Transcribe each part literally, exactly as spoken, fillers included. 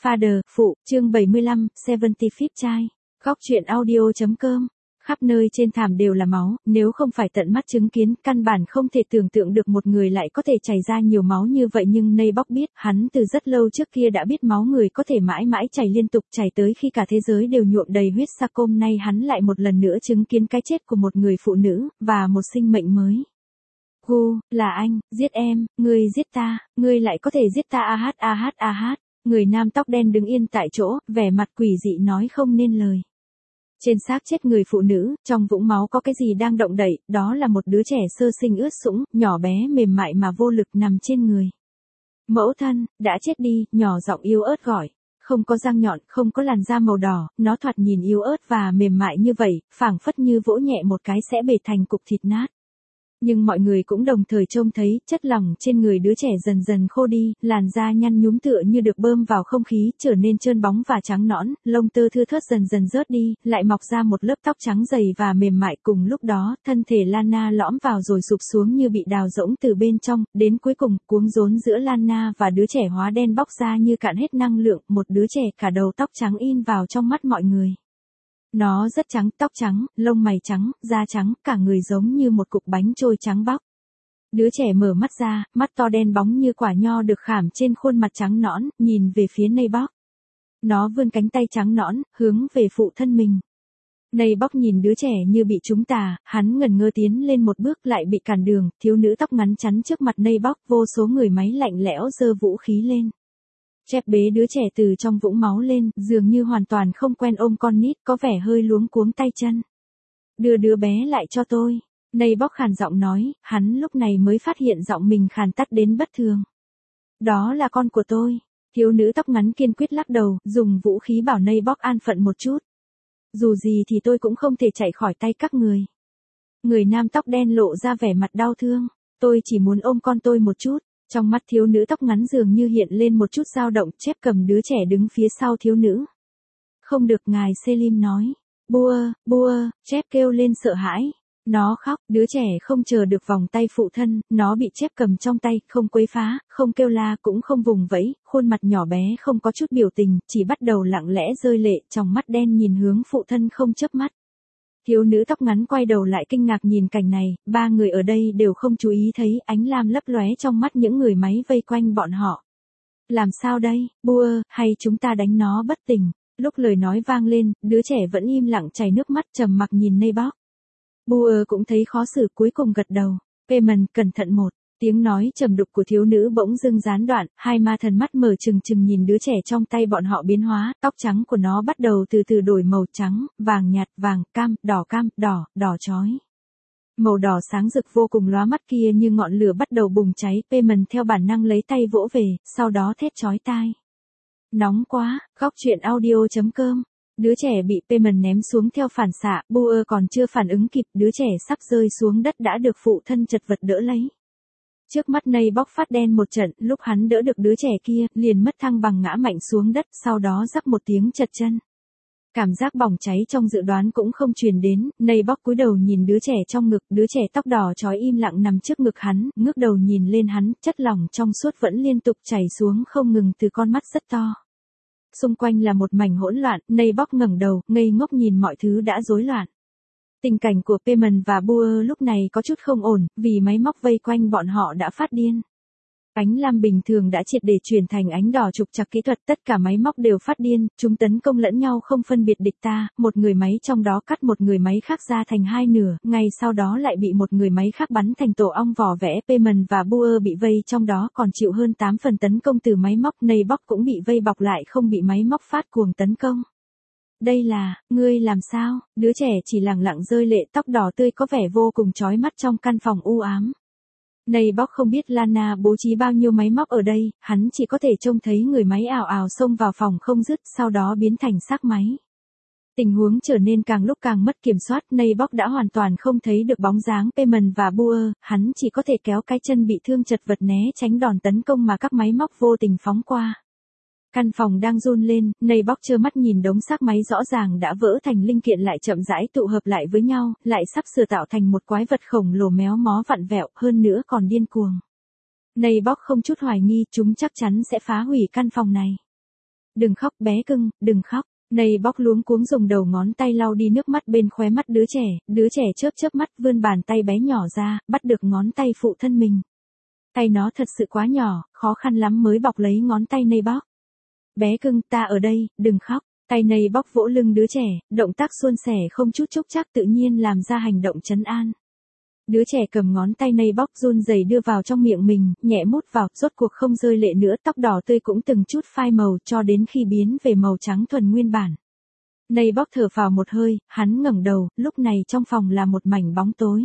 Father, phụ, chương bảy mươi lăm, bảy mươi lăm trai. Góc truyện audio.com. Khắp nơi trên thảm đều là máu, nếu không phải tận mắt chứng kiến, căn bản không thể tưởng tượng được một người lại có thể chảy ra nhiều máu như vậy, nhưng Naboth biết, hắn từ rất lâu trước kia đã biết máu người có thể mãi mãi chảy liên tục, chảy tới khi cả thế giới đều nhuộm đầy huyết sắc. Hôm nay hắn lại một lần nữa chứng kiến cái chết của một người phụ nữ, và một sinh mệnh mới. Gu, là anh, giết em, ngươi giết ta, ngươi lại có thể giết ta a hát a hát a hát. Người nam tóc đen đứng yên tại chỗ, vẻ mặt quỷ dị nói không nên lời. Trên xác chết người phụ nữ, trong vũng máu có cái gì đang động đậy, đó là một đứa trẻ sơ sinh ướt sũng, nhỏ bé mềm mại mà vô lực nằm trên người. Mẫu thân, đã chết đi, nhỏ giọng yếu ớt gọi. Không có răng nhọn, không có làn da màu đỏ, nó thoạt nhìn yếu ớt và mềm mại như vậy, phảng phất như vỗ nhẹ một cái sẽ bể thành cục thịt nát. Nhưng mọi người cũng đồng thời trông thấy, chất lỏng trên người đứa trẻ dần dần khô đi, làn da nhăn nhúm tựa như được bơm vào không khí, trở nên trơn bóng và trắng nõn, lông tơ thưa thớt dần dần rớt đi, lại mọc ra một lớp tóc trắng dày và mềm mại. Cùng lúc đó, thân thể Lana lõm vào rồi sụp xuống như bị đào rỗng từ bên trong, đến cuối cùng, cuống rốn giữa Lana và đứa trẻ hóa đen bóc ra như cạn hết năng lượng, một đứa trẻ cả đầu tóc trắng in vào trong mắt mọi người. Nó rất trắng, tóc trắng, lông mày trắng, da trắng, cả người giống như một cục bánh trôi trắng bóc. Đứa trẻ mở mắt ra, mắt to đen bóng như quả nho được khảm trên khuôn mặt trắng nõn, nhìn về phía Naboth. Nó vươn cánh tay trắng nõn, hướng về phụ thân mình. Naboth nhìn đứa trẻ như bị trúng tà, hắn ngẩn ngơ tiến lên một bước lại bị cản đường, thiếu nữ tóc ngắn chắn trước mặt Naboth, vô số người máy lạnh lẽo giơ vũ khí lên. Jeff bế đứa trẻ từ trong vũng máu lên, dường như hoàn toàn không quen ôm con nít, có vẻ hơi luống cuống tay chân. Đưa đứa bé lại cho tôi. Naboth khàn giọng nói, hắn lúc này mới phát hiện giọng mình khàn tắt đến bất thường. Đó là con của tôi. Thiếu nữ tóc ngắn kiên quyết lắc đầu, dùng vũ khí bảo Naboth an phận một chút. Dù gì thì tôi cũng không thể chạy khỏi tay các người. Người nam tóc đen lộ ra vẻ mặt đau thương. Tôi chỉ muốn ôm con tôi một chút. Trong mắt thiếu nữ tóc ngắn dường như hiện lên một chút dao động, Jeff cầm đứa trẻ đứng phía sau thiếu nữ. Không được, ngài Selim nói. Bua, bua, Jeff kêu lên sợ hãi. Nó khóc, đứa trẻ không chờ được vòng tay phụ thân, nó bị Jeff cầm trong tay, không quấy phá, không kêu la cũng không vùng vẫy, khuôn mặt nhỏ bé không có chút biểu tình, chỉ bắt đầu lặng lẽ rơi lệ, trong mắt đen nhìn hướng phụ thân không chớp mắt. Thiếu nữ tóc ngắn quay đầu lại kinh ngạc nhìn cảnh này, ba người ở đây đều không chú ý thấy ánh lam lấp lóe trong mắt những người máy vây quanh bọn họ. Làm sao đây, Bua, hay chúng ta đánh nó bất tỉnh? Lúc lời nói vang lên, đứa trẻ vẫn im lặng chảy nước mắt trầm mặc nhìn Naboth. Bua cũng thấy khó xử cuối cùng gật đầu. Payman, cẩn thận một. Tiếng nói trầm đục của thiếu nữ bỗng dưng gián đoạn, hai ma thần mắt mở trừng trừng nhìn đứa trẻ trong tay bọn họ biến hóa, tóc trắng của nó bắt đầu từ từ đổi màu trắng, vàng nhạt, vàng, cam, đỏ cam, đỏ, đỏ chói. Màu đỏ sáng rực vô cùng lóa mắt kia như ngọn lửa bắt đầu bùng cháy, Payman theo bản năng lấy tay vỗ về, sau đó thét chói tai. Nóng quá, góc truyện audio.com. Đứa trẻ bị Payman ném xuống theo phản xạ, Bua còn chưa phản ứng kịp, đứa trẻ sắp rơi xuống đất đã được phụ thân chật vật đỡ lấy. Trước mắt Naboth phát đen một trận, lúc hắn đỡ được đứa trẻ kia, liền mất thăng bằng ngã mạnh xuống đất, sau đó rắc một tiếng chật chân. Cảm giác bỏng cháy trong dự đoán cũng không truyền đến, Naboth cúi đầu nhìn đứa trẻ trong ngực, đứa trẻ tóc đỏ chói im lặng nằm trước ngực hắn, ngước đầu nhìn lên hắn, chất lỏng trong suốt vẫn liên tục chảy xuống không ngừng từ con mắt rất to. Xung quanh là một mảnh hỗn loạn, Naboth ngẩng đầu, ngây ngốc nhìn mọi thứ đã rối loạn. Tình cảnh của Payman và Bua lúc này có chút không ổn, vì máy móc vây quanh bọn họ đã phát điên. Ánh lam bình thường đã triệt để chuyển thành ánh đỏ trục trặc kỹ thuật, tất cả máy móc đều phát điên, chúng tấn công lẫn nhau không phân biệt địch ta, một người máy trong đó cắt một người máy khác ra thành hai nửa, ngay sau đó lại bị một người máy khác bắn thành tổ ong vỏ vẽ. Payman và Bua bị vây trong đó còn chịu hơn tám phần tấn công từ máy móc, Naboth cũng bị vây bọc lại không bị máy móc phát cuồng tấn công. Đây là, ngươi làm sao? Đứa trẻ chỉ lặng lặng rơi lệ, tóc đỏ tươi có vẻ vô cùng chói mắt trong căn phòng u ám. Naboth không biết Lana bố trí bao nhiêu máy móc ở đây, hắn chỉ có thể trông thấy người máy ào ào xông vào phòng không dứt, sau đó biến thành xác máy. Tình huống trở nên càng lúc càng mất kiểm soát, Naboth đã hoàn toàn không thấy được bóng dáng Payman và Bua, hắn chỉ có thể kéo cái chân bị thương chật vật né tránh đòn tấn công mà các máy móc vô tình phóng qua. Căn phòng đang run lên, Naboth trơ mắt nhìn đống xác máy rõ ràng đã vỡ thành linh kiện lại chậm rãi tụ hợp lại với nhau, lại sắp sửa tạo thành một quái vật khổng lồ méo mó vặn vẹo, hơn nữa còn điên cuồng. Naboth không chút hoài nghi, chúng chắc chắn sẽ phá hủy căn phòng này. Đừng khóc bé cưng, đừng khóc. Này bóc luống cuống dùng đầu ngón tay lau đi nước mắt bên khóe mắt đứa trẻ, đứa trẻ chớp chớp mắt vươn bàn tay bé nhỏ ra, bắt được ngón tay phụ thân mình. Tay nó thật sự quá nhỏ, khó khăn lắm mới bọc lấy ngón tay này bóc. Bé cưng, ta ở đây, đừng khóc. Tay này bóc vỗ lưng đứa trẻ, động tác suôn sẻ không chút chúc chắc tự nhiên làm ra hành động trấn an. Đứa trẻ cầm ngón tay này bóc run rẩy đưa vào trong miệng mình, nhẹ mút vào, rốt cuộc không rơi lệ nữa, tóc đỏ tươi cũng từng chút phai màu cho đến khi biến về màu trắng thuần nguyên bản. Này bóc thở phào một hơi, hắn ngẩng đầu, lúc này trong phòng là một mảnh bóng tối.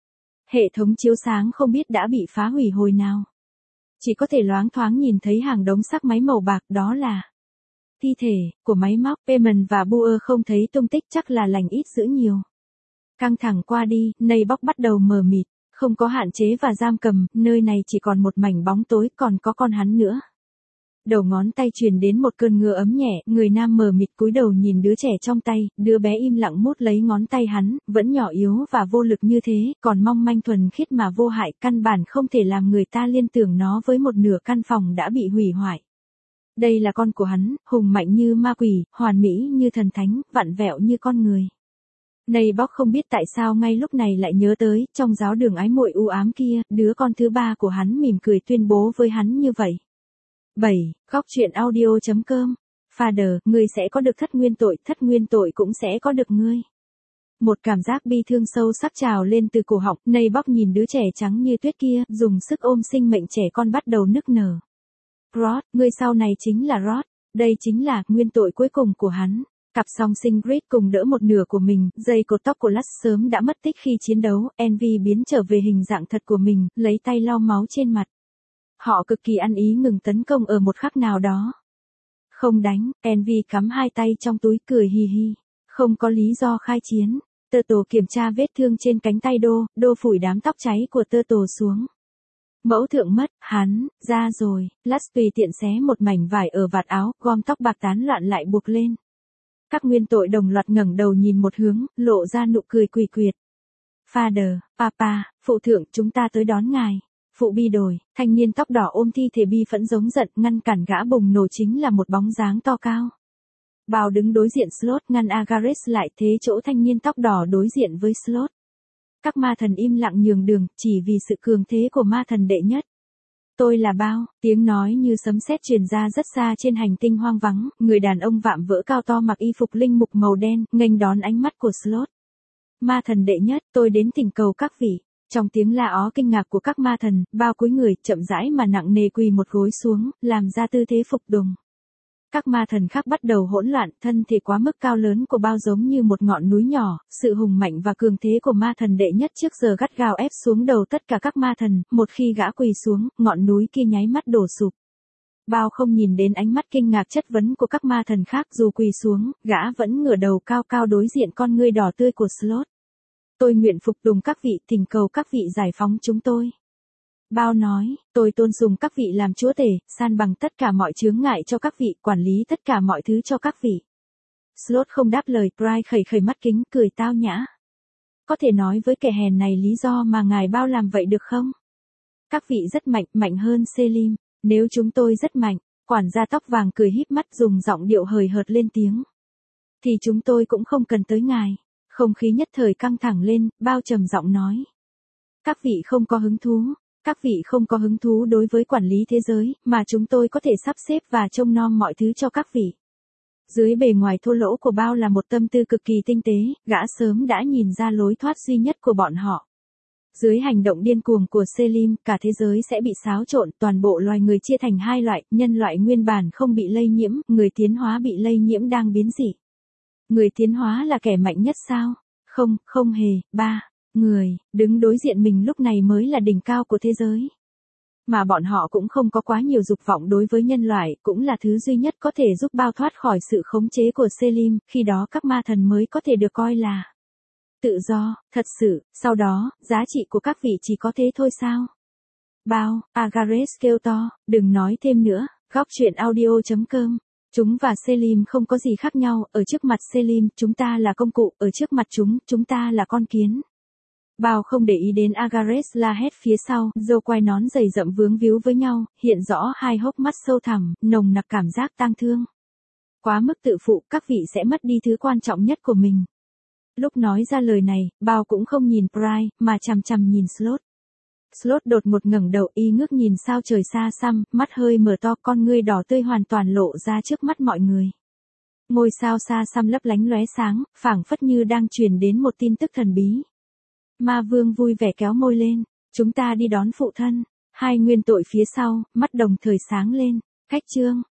Hệ thống chiếu sáng không biết đã bị phá hủy hồi nào. Chỉ có thể loáng thoáng nhìn thấy hàng đống xác máy màu bạc, đó là thi thể của máy móc. Payment và Buer không thấy tung tích, chắc là lành ít dữ nhiều. Căng thẳng qua đi, Nây Bóc bắt đầu mờ mịt, không có hạn chế và giam cầm, nơi này chỉ còn một mảnh bóng tối, còn có con hắn nữa. Đầu ngón tay truyền đến một cơn ngứa ấm nhẹ, người nam mờ mịt cúi đầu nhìn đứa trẻ trong tay, đứa bé im lặng mút lấy ngón tay hắn, vẫn nhỏ yếu và vô lực như thế, còn mong manh thuần khiết mà vô hại, căn bản không thể làm người ta liên tưởng nó với một nửa căn phòng đã bị hủy hoại. Đây là con của hắn, hùng mạnh như ma quỷ, hoàn mỹ như thần thánh, vặn vẹo như con người. Này Bóc không biết tại sao ngay lúc này lại nhớ tới, trong giáo đường ái muội u ám kia, đứa con thứ ba của hắn mỉm cười tuyên bố với hắn như vậy. bảy. Góc truyện audio chấm com. Father, ngươi sẽ có được thất nguyên tội, thất nguyên tội cũng sẽ có được ngươi. Một cảm giác bi thương sâu sắc trào lên từ cổ họng, Này Bóc nhìn đứa trẻ trắng như tuyết kia, dùng sức ôm sinh mệnh trẻ con bắt đầu nức nở. Rod, ngươi sau này chính là Rod, đây chính là nguyên tội cuối cùng của hắn. Cặp song sinh Grid cùng đỡ một nửa của mình, dây cột tóc của Lutz sớm đã mất tích khi chiến đấu, Envy biến trở về hình dạng thật của mình, lấy tay lau máu trên mặt. Họ cực kỳ ăn ý ngừng tấn công ở một khắc nào đó. Không đánh, Envy cắm hai tay trong túi cười hì hì. Không có lý do khai chiến. Tơ tổ kiểm tra vết thương trên cánh tay Đô, Đô phủi đám tóc cháy của tơ tổ xuống. Mẫu thượng mất, hắn, ra rồi, Lutz tùy tiện xé một mảnh vải ở vạt áo, gom tóc bạc tán loạn lại buộc lên. Các nguyên tội đồng loạt ngẩng đầu nhìn một hướng, lộ ra nụ cười quỷ quyệt. Father, Papa, phụ thượng, chúng ta tới đón ngài. Phụ bi đồi, thanh niên tóc đỏ ôm thi thể bi phẫn giống giận, ngăn cản gã bùng nổ chính là một bóng dáng to cao. Bao đứng đối diện Slot ngăn Agares lại, thế chỗ thanh niên tóc đỏ đối diện với Slot. Các ma thần im lặng nhường đường, chỉ vì sự cường thế của ma thần đệ nhất. Tôi là Bao, tiếng nói như sấm sét truyền ra rất xa trên hành tinh hoang vắng, người đàn ông vạm vỡ cao to mặc y phục linh mục màu đen, nghênh đón ánh mắt của Slot. Ma thần đệ nhất, tôi đến thỉnh cầu các vị. Trong tiếng la ó kinh ngạc của các ma thần, Bao cúi người, chậm rãi mà nặng nề quỳ một gối xuống, làm ra tư thế phục tùng. Các ma thần khác bắt đầu hỗn loạn, thân thể quá mức cao lớn của Bao giống như một ngọn núi nhỏ, sự hùng mạnh và cường thế của ma thần đệ nhất trước giờ gắt gao ép xuống đầu tất cả các ma thần, một khi gã quỳ xuống, ngọn núi kia nháy mắt đổ sụp. Bao không nhìn đến ánh mắt kinh ngạc chất vấn của các ma thần khác, dù quỳ xuống, gã vẫn ngửa đầu cao cao đối diện con ngươi đỏ tươi của Slot. Tôi nguyện phục tùng các vị, thỉnh cầu các vị giải phóng chúng tôi. Bao nói, tôi tôn sùng các vị làm chúa tể, san bằng tất cả mọi chướng ngại cho các vị, quản lý tất cả mọi thứ cho các vị. Slot không đáp lời, Pride khẩy khẩy mắt kính, cười tao nhã. Có thể nói với kẻ hèn này lý do mà ngài Bao làm vậy được không? Các vị rất mạnh, mạnh hơn Selim. Nếu chúng tôi rất mạnh, quản gia tóc vàng cười híp mắt dùng giọng điệu hời hợt lên tiếng. Thì chúng tôi cũng không cần tới ngài. Không khí nhất thời căng thẳng lên, Bao trầm giọng nói. Các vị không có hứng thú. Các vị không có hứng thú đối với quản lý thế giới, mà chúng tôi có thể sắp xếp và trông nom mọi thứ cho các vị. Dưới bề ngoài thô lỗ của Bao là một tâm tư cực kỳ tinh tế, gã sớm đã nhìn ra lối thoát duy nhất của bọn họ. Dưới hành động điên cuồng của Selim, cả thế giới sẽ bị xáo trộn, toàn bộ loài người chia thành hai loại, nhân loại nguyên bản không bị lây nhiễm, người tiến hóa bị lây nhiễm đang biến dị. Người tiến hóa là kẻ mạnh nhất sao? Không, không hề, ba. Người, đứng đối diện mình lúc này mới là đỉnh cao của thế giới. Mà bọn họ cũng không có quá nhiều dục vọng đối với nhân loại, cũng là thứ duy nhất có thể giúp Bao thoát khỏi sự khống chế của Selim, khi đó các ma thần mới có thể được coi là tự do, thật sự, sau đó, giá trị của các vị chỉ có thế thôi sao? Bao, Agares kêu to, đừng nói thêm nữa, góc truyện audio chấm com. Chúng và Selim không có gì khác nhau, ở trước mặt Selim, chúng ta là công cụ, ở trước mặt chúng, chúng ta là con kiến. Bao không để ý đến Agares la hét phía sau, râu quai nón dày rậm vướng víu với nhau, hiện rõ hai hốc mắt sâu thẳm, nồng nặc cảm giác tang thương. Quá mức tự phụ, các vị sẽ mất đi thứ quan trọng nhất của mình. Lúc nói ra lời này, Bao cũng không nhìn Pride, mà chằm chằm nhìn Slot. Slot đột ngột ngẩng đầu y ngước nhìn sao trời xa xăm, mắt hơi mở to, con ngươi đỏ tươi hoàn toàn lộ ra trước mắt mọi người. Ngôi sao xa xăm lấp lánh lóe sáng, phảng phất như đang truyền đến một tin tức thần bí. Ma Vương vui vẻ kéo môi lên, chúng ta đi đón phụ thân. Hai nguyên tội phía sau, mắt đồng thời sáng lên. Khách trương,